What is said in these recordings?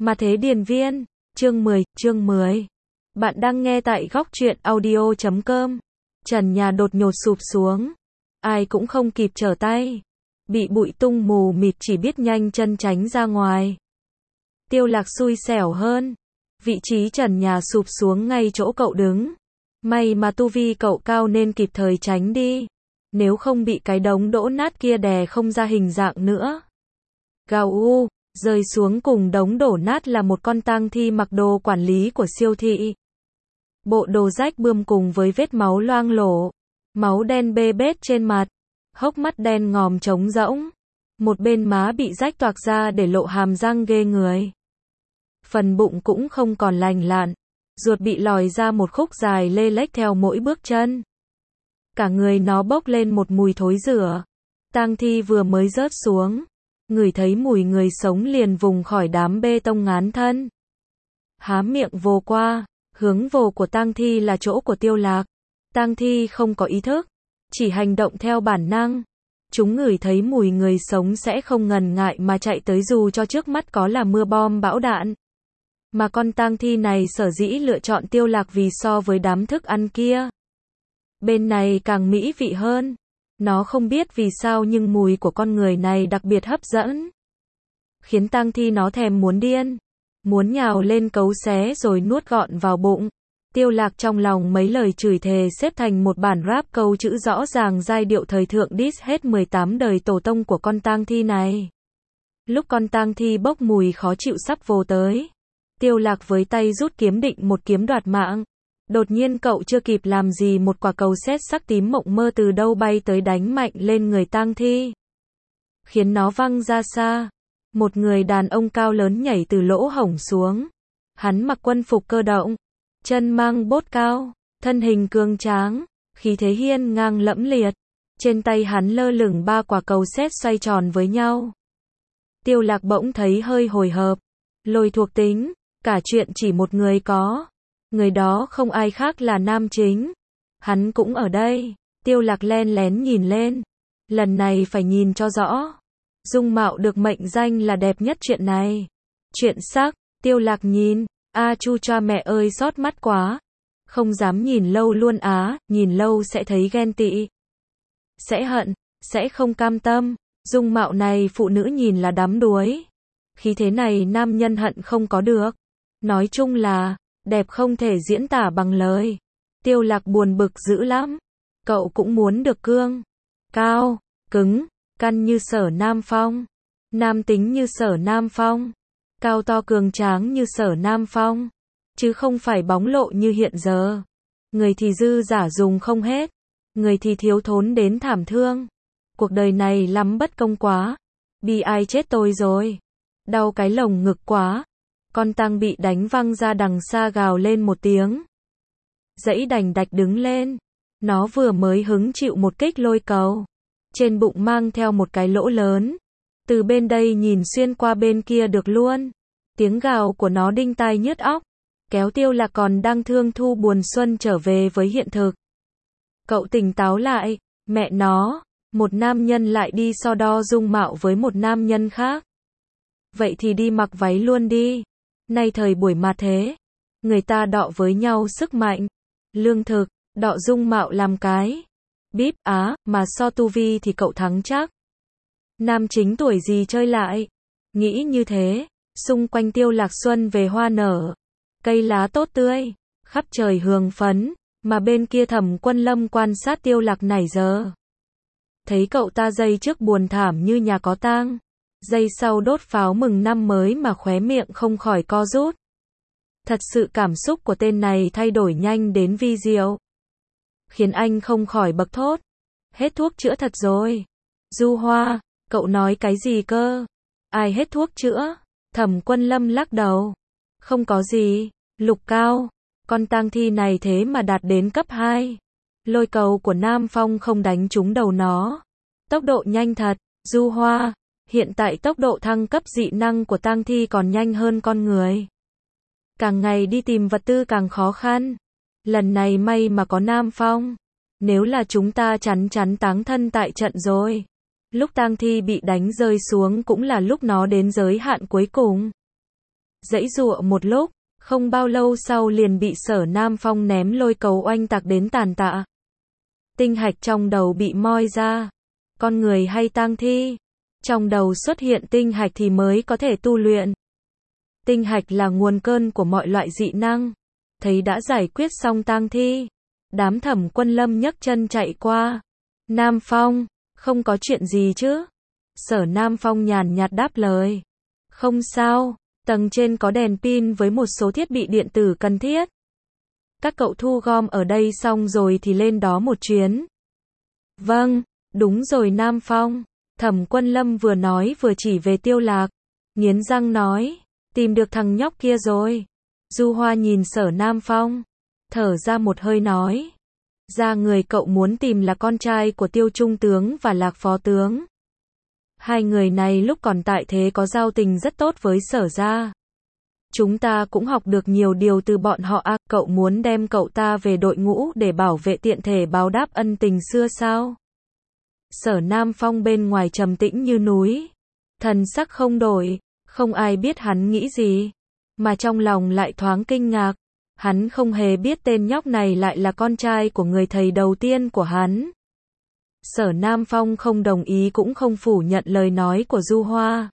Mà thế điền viên, chương 10. Bạn đang nghe tại góc truyện audio.com. Trần nhà đột ngột sụp xuống. Ai cũng không kịp trở tay. Bị bụi tung mù mịt chỉ biết nhanh chân tránh ra ngoài. Tiêu Lạc xui xẻo hơn. Vị trí trần nhà sụp xuống ngay chỗ cậu đứng. May mà tu vi cậu cao nên kịp thời tránh đi. Nếu không bị cái đống đổ nát kia đè không ra hình dạng nữa. Gào u, rơi xuống cùng đống đổ nát là một con tang thi mặc đồ quản lý của siêu thị. Bộ đồ rách bươm cùng với vết máu loang lổ. Máu đen bê bết trên mặt. Hốc mắt đen ngòm trống rỗng. Một bên má bị rách toạc ra để lộ hàm răng ghê người. Phần bụng cũng không còn lành lặn. Ruột bị lòi ra một khúc dài lê lếch theo mỗi bước chân. Cả người nó bốc lên một mùi thối rữa. Tang thi vừa mới rớt xuống. Ngửi thấy mùi người sống liền vùng khỏi đám bê tông ngán thân. Há miệng vồ qua. Hướng vồ của tang thi là chỗ của Tiêu Lạc. Tang thi không có ý thức. Chỉ hành động theo bản năng. Chúng ngửi thấy mùi người sống sẽ không ngần ngại mà chạy tới dù cho trước mắt có là mưa bom bão đạn. Mà con tang thi này sở dĩ lựa chọn Tiêu Lạc vì so với đám thức ăn kia. Bên này càng mỹ vị hơn. Nó không biết vì sao nhưng mùi của con người này đặc biệt hấp dẫn. Khiến tang thi nó thèm muốn điên. Muốn nhào lên cấu xé rồi nuốt gọn vào bụng. Tiêu Lạc trong lòng mấy lời chửi thề xếp thành một bản rap câu chữ rõ ràng giai điệu thời thượng diss hết 18 đời tổ tông của con tang thi này. Lúc con tang thi bốc mùi khó chịu sắp vồ tới. Tiêu Lạc với tay rút kiếm định một kiếm đoạt mạng. Đột nhiên cậu chưa kịp làm gì một quả cầu sét sắc tím mộng mơ từ đâu bay tới đánh mạnh lên người tang thi. Khiến nó văng ra xa. Một người đàn ông cao lớn nhảy từ lỗ hổng xuống. Hắn mặc quân phục cơ động. Chân mang bốt cao. Thân hình cường tráng. Khí thế hiên ngang lẫm liệt. Trên tay hắn lơ lửng 3 quả cầu sét xoay tròn với nhau. Tiêu Lạc bỗng thấy hơi hồi hộp. Lôi thuộc tính. Cả chuyện chỉ một người có. Người đó không ai khác là nam chính. Hắn cũng ở đây. Tiêu Lạc len lén nhìn lên. Lần này phải nhìn cho rõ. Dung mạo được mệnh danh là đẹp nhất chuyện này. Chuyện sắc. Tiêu Lạc nhìn. A chu cha mẹ ơi xót mắt quá. Không dám nhìn lâu luôn á. Nhìn lâu sẽ thấy ghen tị. Sẽ hận. Sẽ không cam tâm. Dung mạo này phụ nữ nhìn là đắm đuối. Khí thế này nam nhân hận không có được. Nói chung là đẹp không thể diễn tả bằng lời. Tiêu Lạc buồn bực dữ lắm. Cậu cũng muốn được cương. Cao. Cứng. Căn như Sở Nam Phong. Nam tính như Sở Nam Phong. Cao to cường tráng như Sở Nam Phong. Chứ không phải bóng lộ như hiện giờ. Người thì dư giả dùng không hết. Người thì thiếu thốn đến thảm thương. Cuộc đời này lắm bất công quá. Bi ai chết tôi rồi. Đau cái lồng ngực quá. Con tang bị đánh văng ra đằng xa gào lên một tiếng. Dãy đành đạch đứng lên. Nó vừa mới hứng chịu một kích lôi cầu. Trên bụng mang theo một cái lỗ lớn. Từ bên đây nhìn xuyên qua bên kia được luôn. Tiếng gào của nó đinh tai nhức óc. Kéo Tiêu Lạc còn đang thương thu buồn xuân trở về với hiện thực. Cậu tỉnh táo lại. Mẹ nó. Một nam nhân lại đi so đo dung mạo với một nam nhân khác. Vậy thì đi mặc váy luôn đi. Nay thời buổi mà thế. Người ta đọ với nhau sức mạnh. Lương thực. Đọ dung mạo làm cái. Bíp á, mà so tu vi thì cậu thắng chắc. Nam chính tuổi gì chơi lại. Nghĩ như thế. Xung quanh Tiêu Lạc xuân về hoa nở. Cây lá tốt tươi. Khắp trời hương phấn. Mà bên kia Thẩm Quân Lâm quan sát Tiêu Lạc nãy giờ. Thấy cậu ta giây trước buồn thảm như nhà có tang. Giây sau đốt pháo mừng năm mới mà khóe miệng không khỏi co rút. Thật sự cảm xúc của tên này thay đổi nhanh đến vi diệu. Khiến anh không khỏi bật thốt. Hết thuốc chữa thật rồi. Du Hoa, cậu nói cái gì cơ? Ai hết thuốc chữa? Thẩm Quân Lâm lắc đầu. Không có gì. Lục Cao. Con tang thi này thế mà đạt đến cấp 2. Lôi cầu của Nam Phong không đánh trúng đầu nó. Tốc độ nhanh thật. Du Hoa. Hiện tại tốc độ thăng cấp dị năng của tang thi còn nhanh hơn con người. Càng ngày đi tìm vật tư càng khó khăn. Lần này may mà có Nam Phong. Nếu là chúng ta chắn táng thân tại trận rồi. Lúc tang thi bị đánh rơi xuống cũng là lúc nó đến giới hạn cuối cùng. Giãy giụa một lúc, không bao lâu sau liền bị Sở Nam Phong ném lôi cầu oanh tạc đến tàn tạ. Tinh hạch trong đầu bị moi ra. Con người hay tang thi? Trong đầu xuất hiện tinh hạch thì mới có thể tu luyện. Tinh hạch là nguồn cơn của mọi loại dị năng. Thấy đã giải quyết xong tang thi, đám Thẩm Quân Lâm nhấc chân chạy qua. Nam Phong, không có chuyện gì chứ? Sở Nam Phong nhàn nhạt đáp lời. Không sao, tầng trên có đèn pin với một số thiết bị điện tử cần thiết. Các cậu thu gom ở đây xong rồi thì lên đó một chuyến. Vâng, đúng rồi Nam Phong. Thẩm Quân Lâm vừa nói vừa chỉ về Tiêu Lạc. Nghiến răng nói, tìm được thằng nhóc kia rồi. Du Hoa nhìn Sở Nam Phong, thở ra một hơi nói. Ra người cậu muốn tìm là con trai của Tiêu Trung tướng và Lạc Phó tướng. Hai người này lúc còn tại thế có giao tình rất tốt với Sở gia. Chúng ta cũng học được nhiều điều từ bọn họ à, cậu muốn đem cậu ta về đội ngũ để bảo vệ tiện thể báo đáp ân tình xưa sao? Sở Nam Phong bên ngoài trầm tĩnh như núi, thần sắc không đổi, không ai biết hắn nghĩ gì, mà trong lòng lại thoáng kinh ngạc. Hắn không hề biết tên nhóc này lại là con trai của người thầy đầu tiên của hắn. Sở Nam Phong không đồng ý cũng không phủ nhận lời nói của Du Hoa.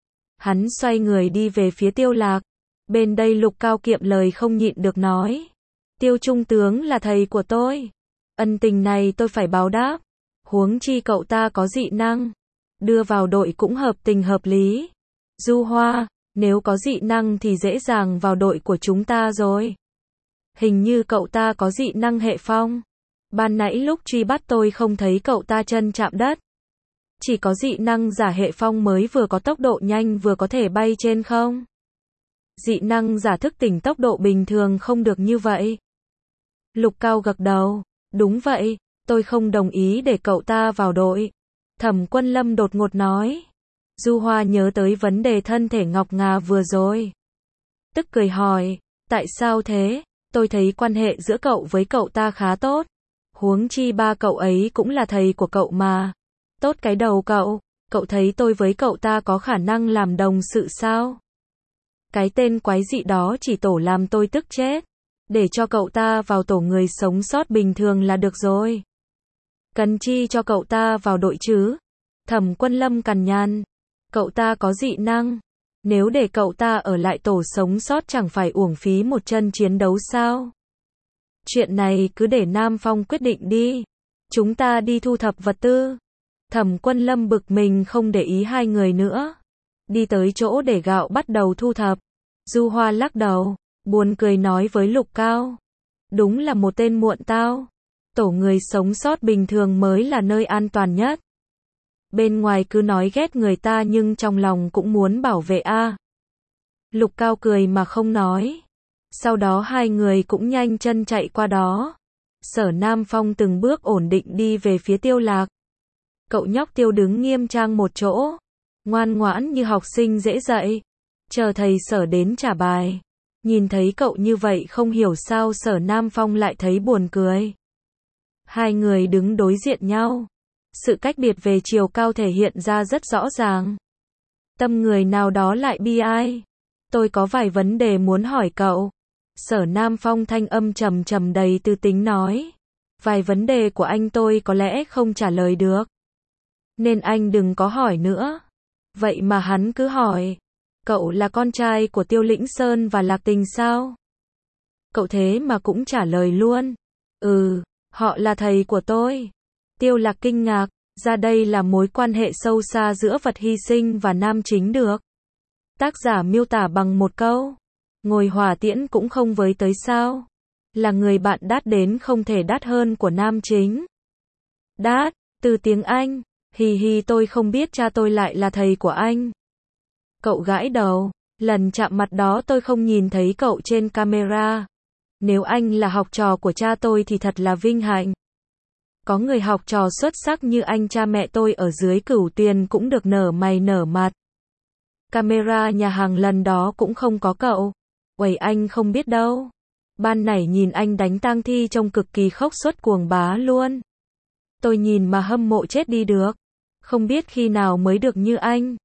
Hắn xoay người đi về phía Tiêu Lạc. Bên đây Lục Cao kiệm lời không nhịn được nói. Tiêu Trung tướng là thầy của tôi. Ân tình này tôi phải báo đáp. Huống chi cậu ta có dị năng. Đưa vào đội cũng hợp tình hợp lý. Du Hoa, nếu có dị năng thì dễ dàng vào đội của chúng ta rồi. Hình như cậu ta có dị năng hệ phong. Ban nãy lúc truy bắt tôi không thấy cậu ta chân chạm đất. Chỉ có dị năng giả hệ phong mới vừa có tốc độ nhanh vừa có thể bay trên không. Dị năng giả thức tỉnh tốc độ bình thường không được như vậy. Lục Cao gật đầu. Đúng vậy, tôi không đồng ý để cậu ta vào đội. Thẩm Quân Lâm đột ngột nói. Du Hoa nhớ tới vấn đề thân thể ngọc ngà vừa rồi. Tức cười hỏi, tại sao thế? Tôi thấy quan hệ giữa cậu với cậu ta khá tốt. Huống chi ba cậu ấy cũng là thầy của cậu mà. Tốt cái đầu cậu thấy tôi với cậu ta có khả năng làm đồng sự sao? Cái tên quái dị đó chỉ tổ làm tôi tức chết. Để cho cậu ta vào tổ người sống sót bình thường là được rồi. Cần chi cho cậu ta vào đội chứ? Thẩm Quân Lâm cằn nhằn. Cậu ta có dị năng. Nếu để cậu ta ở lại tổ sống sót chẳng phải uổng phí một chân chiến đấu sao? Chuyện này cứ để Nam Phong quyết định đi. Chúng ta đi thu thập vật tư. Thẩm Quân Lâm bực mình không để ý hai người nữa. Đi tới chỗ để gạo bắt đầu thu thập. Du Hoa lắc đầu, buồn cười nói với Lục Cao. Đúng là một tên muộn tao. Tổ người sống sót bình thường mới là nơi an toàn nhất. Bên ngoài cứ nói ghét người ta nhưng trong lòng cũng muốn bảo vệ a. Lục Cao cười mà không nói. Sau đó hai người cũng nhanh chân chạy qua đó. Sở Nam Phong từng bước ổn định đi về phía Tiêu Lạc. Cậu nhóc Tiêu đứng nghiêm trang một chỗ, ngoan ngoãn như học sinh dễ dạy, chờ thầy Sở đến trả bài. Nhìn thấy cậu như vậy không hiểu sao Sở Nam Phong lại thấy buồn cười. Hai người đứng đối diện nhau. Sự cách biệt về chiều cao thể hiện ra rất rõ ràng. Tâm người nào đó lại bi ai. Tôi có vài vấn đề muốn hỏi cậu. Sở Nam Phong thanh âm trầm trầm đầy tư tính nói. Vài vấn đề của anh tôi có lẽ không trả lời được. Nên anh đừng có hỏi nữa. Vậy mà hắn cứ hỏi. Cậu là con trai của Tiêu Lĩnh Sơn và Lạc Tình sao? Cậu thế mà cũng trả lời luôn. Họ là thầy của tôi. Tiêu Lạc kinh ngạc, ra đây là mối quan hệ sâu xa giữa vật hy sinh và nam chính được. Tác giả miêu tả bằng một câu. Ngồi hỏa tiễn cũng không với tới sao. Là người bạn đắt đến không thể đắt hơn của nam chính. Đắt, từ tiếng Anh. Hì hì tôi không biết cha tôi lại là thầy của anh. Cậu gãi đầu. Lần chạm mặt đó tôi không nhìn thấy cậu trên camera. Nếu anh là học trò của cha tôi thì thật là vinh hạnh. Có người học trò xuất sắc như anh, cha mẹ tôi ở dưới Cửu Tuyền cũng được nở mày nở mặt. Camera nhà hàng lần đó cũng không có cậu. Uầy, anh không biết đâu. Ban nãy nhìn anh đánh tang thi trông cực kỳ khốc xuất cuồng bá luôn. Tôi nhìn mà hâm mộ chết đi được. Không biết khi nào mới được như anh.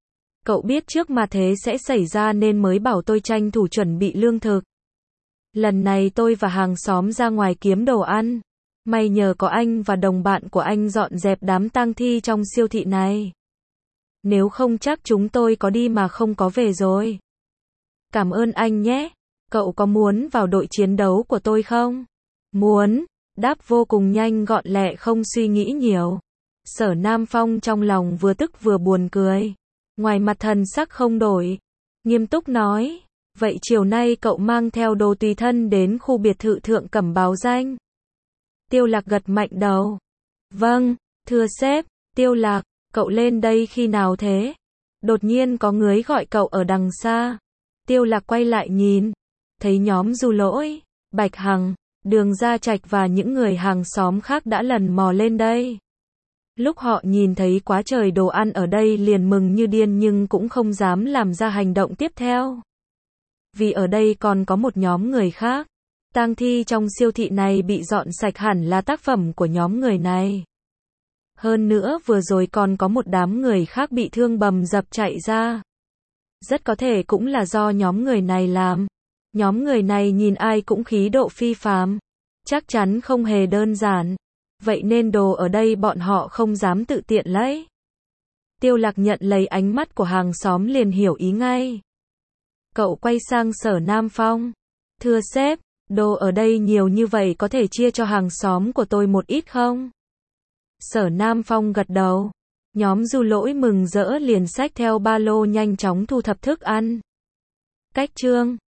Cậu biết trước mà thế sẽ xảy ra nên mới bảo tôi tranh thủ chuẩn bị lương thực. Lần này tôi và hàng xóm ra ngoài kiếm đồ ăn. May nhờ có anh và đồng bạn của anh dọn dẹp đám tang thi trong siêu thị này. Nếu không chắc chúng tôi có đi mà không có về rồi. Cảm ơn anh nhé. Cậu có muốn vào đội chiến đấu của tôi không? Muốn. Đáp vô cùng nhanh gọn lẹ không suy nghĩ nhiều. Sở Nam Phong trong lòng vừa tức vừa buồn cười. Ngoài mặt thần sắc không đổi. Nghiêm túc nói. Vậy chiều nay cậu mang theo đồ tùy thân đến khu biệt thự Thượng Cẩm báo danh. Tiêu Lạc gật mạnh đầu. Vâng, thưa sếp. Tiêu Lạc, cậu lên đây khi nào thế? Đột nhiên có người gọi cậu ở đằng xa. Tiêu Lạc quay lại nhìn. Thấy nhóm Du Lỗi, Bạch Hằng, Đường Gia Trạch và những người hàng xóm khác đã lần mò lên đây. Lúc họ nhìn thấy quá trời đồ ăn ở đây liền mừng như điên nhưng cũng không dám làm ra hành động tiếp theo. Vì ở đây còn có một nhóm người khác. Tang thi trong siêu thị này bị dọn sạch hẳn là tác phẩm của nhóm người này. Hơn nữa vừa rồi còn có một đám người khác bị thương bầm dập chạy ra. Rất có thể cũng là do nhóm người này làm. Nhóm người này nhìn ai cũng khí độ phi phàm. Chắc chắn không hề đơn giản. Vậy nên đồ ở đây bọn họ không dám tự tiện lấy. Tiêu Lạc nhận lấy ánh mắt của hàng xóm liền hiểu ý ngay. Cậu quay sang Sở Nam Phong. Thưa sếp, đồ ở đây nhiều như vậy có thể chia cho hàng xóm của tôi một ít không? Sở Nam Phong gật đầu. Nhóm Du Lỗi mừng rỡ liền xách theo ba lô nhanh chóng thu thập thức ăn. Cách chương